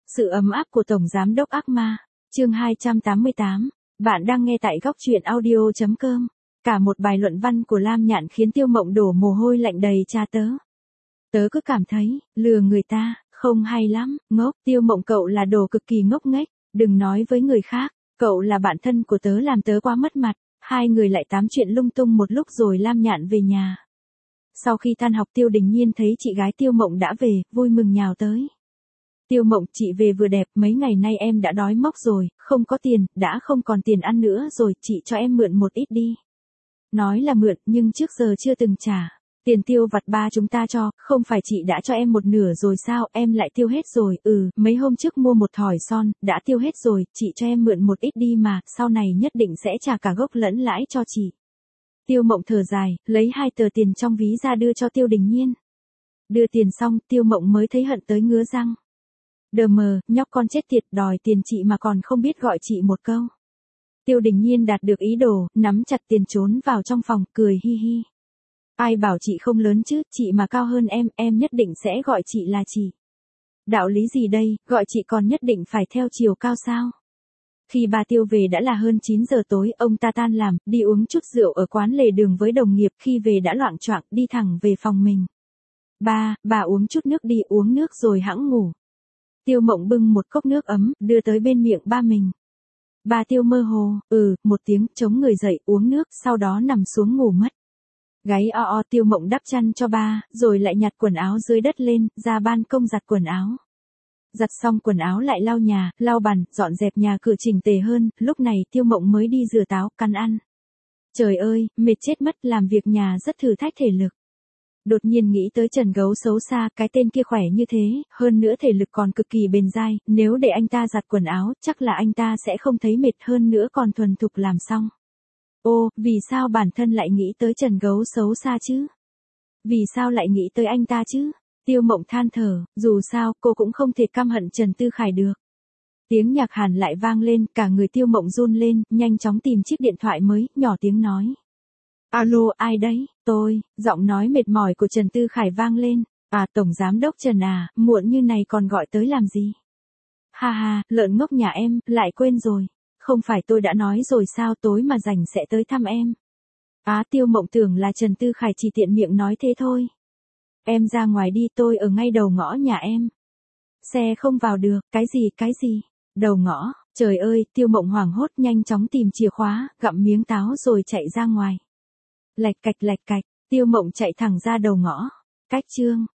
Sự ấm áp của Tổng Giám đốc ác ma, chương 288, bạn đang nghe tại góc truyện audio.com. Cả một bài luận văn của Lam Nhạn khiến Tiêu Mộng đổ mồ hôi lạnh đầy cha tớ. Tớ cứ cảm thấy, lừa người ta, không hay lắm, ngốc. Tiêu Mộng cậu là đồ cực kỳ ngốc nghếch, đừng nói với người khác, cậu là bạn thân của tớ làm tớ quá mất mặt. Hai người lại tám chuyện lung tung một lúc rồi Lam Nhạn về nhà. Sau khi tan học Tiêu Đình Nhiên thấy chị gái Tiêu Mộng đã về, vui mừng nhào tới. Tiêu Mộng, chị về vừa đẹp, mấy ngày nay em đã đói móc rồi, không có tiền, đã không còn tiền ăn nữa rồi, chị cho em mượn một ít đi. Nói là mượn, nhưng trước giờ chưa từng trả. Tiền tiêu vặt ba chúng ta cho, không phải chị đã cho em một nửa rồi sao, em lại tiêu hết rồi, mấy hôm trước mua một thỏi son, đã tiêu hết rồi, chị cho em mượn một ít đi mà, sau này nhất định sẽ trả cả gốc lẫn lãi cho chị. Tiêu Mộng thở dài, lấy 2 tờ tiền trong ví ra đưa cho Tiêu Đình Nhiên. Đưa tiền xong, Tiêu Mộng mới thấy hận tới ngứa răng. Đờ mờ, nhóc con chết tiệt, đòi tiền chị mà còn không biết gọi chị một câu. Tiêu Đình Nhiên đạt được ý đồ, nắm chặt tiền trốn vào trong phòng, cười hi hi. Ai bảo chị không lớn chứ, chị mà cao hơn em nhất định sẽ gọi chị là chị. Đạo lý gì đây, gọi chị còn nhất định phải theo chiều cao sao? Khi bà Tiêu về đã là hơn 9 giờ tối, ông ta tan làm, đi uống chút rượu ở quán lề đường với đồng nghiệp, khi về đã loạng choạng, đi thẳng về phòng mình. Bà uống chút nước đi, uống nước rồi hẵng ngủ. Tiêu Mộng bưng một cốc nước ấm, đưa tới bên miệng ba mình. Bà Tiêu mơ hồ, một tiếng, chống người dậy, uống nước, sau đó nằm xuống ngủ mất. Gáy o Tiêu Mộng đắp chăn cho ba, rồi lại nhặt quần áo dưới đất lên, ra ban công giặt quần áo. Giặt xong quần áo lại lau nhà, lau bàn, dọn dẹp nhà cửa chỉnh tề hơn, lúc này Tiêu Mộng mới đi rửa táo, căn ăn. Trời ơi, mệt chết mất, làm việc nhà rất thử thách thể lực. Đột nhiên nghĩ tới Trần Gấu xấu xa, cái tên kia khỏe như thế, hơn nữa thể lực còn cực kỳ bền dai, nếu để anh ta giặt quần áo, chắc là anh ta sẽ không thấy mệt, hơn nữa còn thuần thục làm xong. Ô, vì sao bản thân lại nghĩ tới Trần Gấu xấu xa chứ? Vì sao lại nghĩ tới anh ta chứ? Tiêu Mộng than thở, dù sao, cô cũng không thể căm hận Trần Tư Khải được. Tiếng nhạc Hàn lại vang lên, cả người Tiêu Mộng run lên, nhanh chóng tìm chiếc điện thoại mới, nhỏ tiếng nói. Alo, ai đấy? Tôi, giọng nói mệt mỏi của Trần Tư Khải vang lên. Tổng Giám đốc Trần à, muộn như này còn gọi tới làm gì? Ha ha, lợn ngốc nhà em, lại quên rồi. Không phải tôi đã nói rồi sao, tối mà rảnh sẽ tới thăm em. Tiêu Mộng tưởng là Trần Tư Khải chỉ tiện miệng nói thế thôi. Em ra ngoài đi, tôi ở ngay đầu ngõ nhà em. Xe không vào được, cái gì? Đầu ngõ, trời ơi, Tiêu Mộng hoảng hốt nhanh chóng tìm chìa khóa, gặm miếng táo rồi chạy ra ngoài. Lạch cạch, Tiêu Mộng chạy thẳng ra đầu ngõ. Cách chương